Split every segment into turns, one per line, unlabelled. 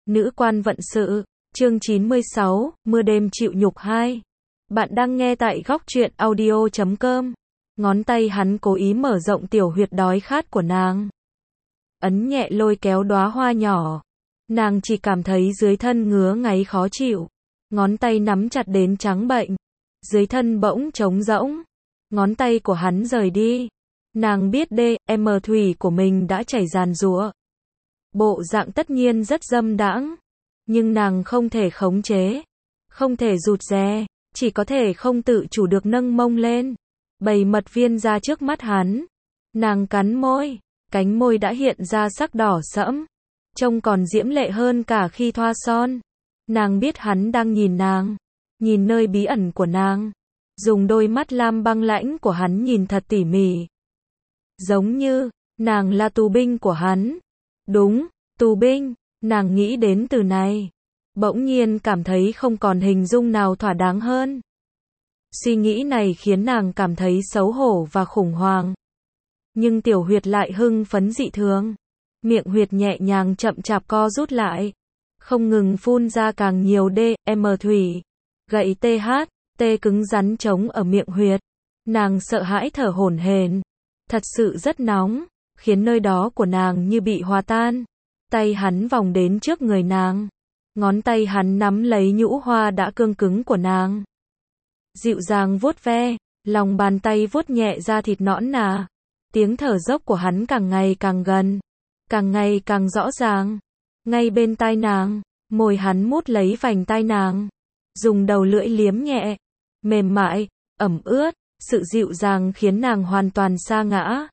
Nữ quan vận sự, chương 96, mưa đêm chịu nhục 2. Bạn đang nghe tại góc truyện audio.com. Ngón tay hắn cố ý mở rộng tiểu huyệt đói khát của nàng. Ấn nhẹ lôi kéo đóa hoa nhỏ. Nàng chỉ cảm thấy dưới thân ngứa ngáy khó chịu. Ngón tay nắm chặt đến trắng bệnh. Dưới thân bỗng trống rỗng. Ngón tay của hắn rời đi. Nàng biết DM thủy của mình đã chảy ràn rụa. Bộ dạng tất nhiên rất dâm đãng, nhưng nàng không thể khống chế, không thể rụt rè, chỉ có thể không tự chủ được nâng mông lên, bày mật viên ra trước mắt hắn. Nàng cắn môi, cánh môi đã hiện ra sắc đỏ sẫm, trông còn diễm lệ hơn cả khi thoa son. Nàng biết hắn đang nhìn nàng, nhìn nơi bí ẩn của nàng, dùng đôi mắt lam băng lãnh của hắn nhìn thật tỉ mỉ. Giống như, nàng là tù binh của hắn. Đúng, tù binh, nàng nghĩ đến từ này. Bỗng nhiên cảm thấy không còn hình dung nào thỏa đáng hơn. Suy nghĩ này khiến nàng cảm thấy xấu hổ và khủng hoảng. Nhưng tiểu huyệt lại hưng phấn dị thường. Miệng huyệt nhẹ nhàng chậm chạp co rút lại. Không ngừng phun ra càng nhiều DM thủy. Gậy THT cứng rắn trống ở miệng huyệt. Nàng sợ hãi thở hổn hển. Thật sự rất nóng, khiến nơi đó của nàng như bị hòa tan. Tay hắn vòng đến trước người nàng. Ngón tay hắn nắm lấy nhũ hoa đã cương cứng của nàng. Dịu dàng vuốt ve, lòng bàn tay vuốt nhẹ da thịt nõn nà. Tiếng thở dốc của hắn càng ngày càng gần, càng ngày càng rõ ràng. Ngay bên tai nàng, môi hắn mút lấy vành tai nàng. Dùng đầu lưỡi liếm nhẹ, mềm mại, ẩm ướt. Sự dịu dàng khiến nàng hoàn toàn sa ngã.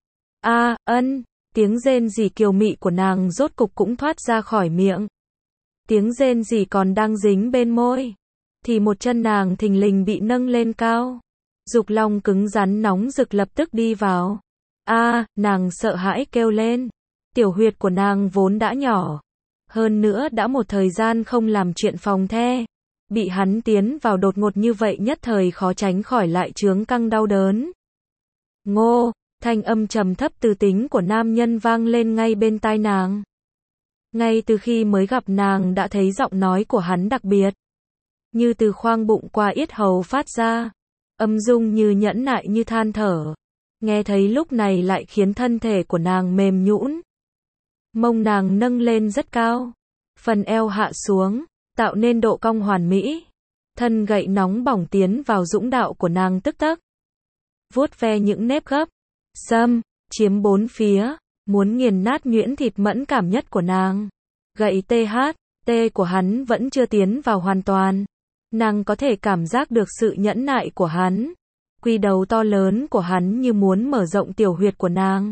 Tiếng rên rỉ kiều mị của nàng rốt cục cũng thoát ra khỏi miệng. Tiếng rên rỉ còn đang dính bên môi, thì một chân nàng thình lình bị nâng lên cao. Dục long cứng rắn nóng rực lập tức đi vào. Nàng sợ hãi kêu lên. Tiểu huyệt của nàng vốn đã nhỏ, hơn nữa đã một thời gian không làm chuyện phòng the. Bị hắn tiến vào đột ngột như vậy nhất thời khó tránh khỏi lại chướng căng đau đớn. Ngô, thanh âm trầm thấp từ tính của nam nhân vang lên ngay bên tai nàng. Ngay từ khi mới gặp nàng đã thấy giọng nói của hắn đặc biệt. Như từ khoang bụng qua yết hầu phát ra. Âm dung như nhẫn nại như than thở. Nghe thấy lúc này lại khiến thân thể của nàng mềm nhũn. Mông nàng nâng lên rất cao. Phần eo hạ xuống, tạo nên độ cong hoàn mỹ. Thân gậy nóng bỏng tiến vào dũng đạo của nàng tức tắc. Vuốt ve những nếp gấp, chiếm bốn phía, muốn nghiền nát nhuyễn thịt mẫn cảm nhất của nàng. Gậy THT của hắn vẫn chưa tiến vào hoàn toàn. Nàng có thể cảm giác được sự nhẫn nại của hắn. Quy đầu to lớn của hắn như muốn mở rộng tiểu huyệt của nàng.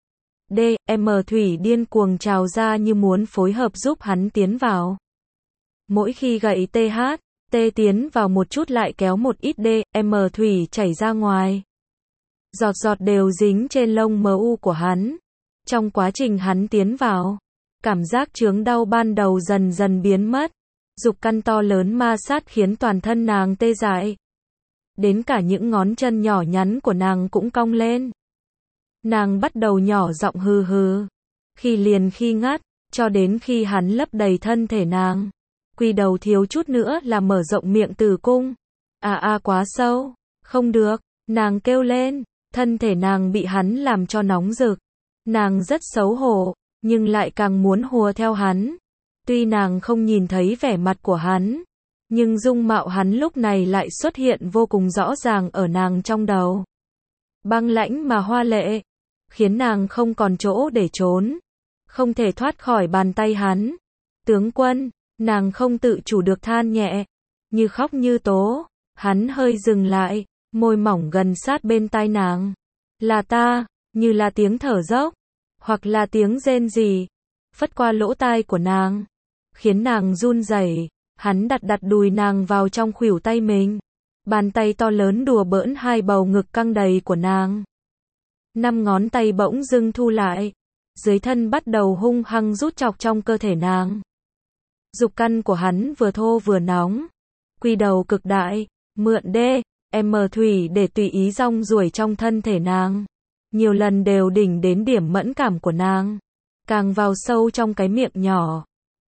DM thủy điên cuồng trào ra như muốn phối hợp giúp hắn tiến vào. Mỗi khi gậy THT tiến vào một chút lại kéo một ít DM thủy chảy ra ngoài. Giọt giọt đều dính trên lông MU của hắn. Trong quá trình hắn tiến vào, cảm giác chướng đau ban đầu dần dần biến mất. Dục căn to lớn ma sát khiến toàn thân nàng tê dại. Đến cả những ngón chân nhỏ nhắn của nàng cũng cong lên. Nàng bắt đầu nhỏ giọng hừ hừ. Khi liền khi ngắt, cho đến khi hắn lấp đầy thân thể nàng. Quy đầu thiếu chút nữa là mở rộng miệng tử cung. Quá sâu. Không được, nàng kêu lên. Thân thể nàng bị hắn làm cho nóng rực. Nàng rất xấu hổ, nhưng lại càng muốn hùa theo hắn. Tuy nàng không nhìn thấy vẻ mặt của hắn, nhưng dung mạo hắn lúc này lại xuất hiện vô cùng rõ ràng ở nàng trong đầu. Băng lãnh mà hoa lệ, khiến nàng không còn chỗ để trốn. Không thể thoát khỏi bàn tay hắn. Tướng quân, nàng không tự chủ được than nhẹ, như khóc như tố. Hắn hơi dừng lại, môi mỏng gần sát bên tai nàng. Là ta, như là tiếng thở dốc, hoặc là tiếng rên rỉ, phất qua lỗ tai của nàng, khiến nàng run rẩy. Hắn đặt đùi nàng vào trong khuỷu tay mình. Bàn tay to lớn đùa bỡn hai bầu ngực căng đầy của nàng. 5 ngón tay bỗng dưng thu lại. Dưới thân bắt đầu hung hăng rút chọc trong cơ thể nàng. Dục căn của hắn vừa thô vừa nóng. Quy đầu cực đại, mượn DM thủy để tùy ý rong ruổi trong thân thể nàng. Nhiều lần đều đỉnh đến điểm mẫn cảm của nàng. Càng vào sâu trong cái miệng nhỏ.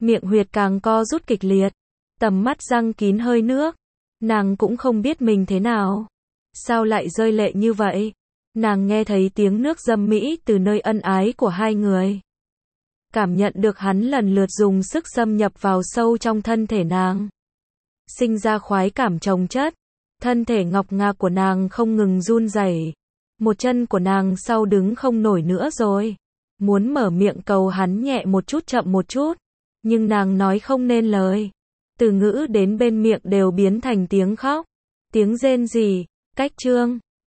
Miệng huyệt càng co rút kịch liệt, tầm mắt răng kín hơi nước. Nàng cũng không biết mình thế nào. Sao lại rơi lệ như vậy? Nàng nghe thấy tiếng nước dâm mỹ từ nơi ân ái của hai người. Cảm nhận được hắn lần lượt dùng sức xâm nhập vào sâu trong thân thể nàng. Sinh ra khoái cảm chồng chất. Thân thể ngọc ngà của nàng không ngừng run rẩy. Một chân của nàng sau đứng không nổi nữa rồi. Muốn mở miệng cầu hắn nhẹ một chút chậm một chút. Nhưng nàng nói không nên lời. Từ ngữ đến bên miệng đều biến thành tiếng khóc. Tiếng rên rỉ. Cách chương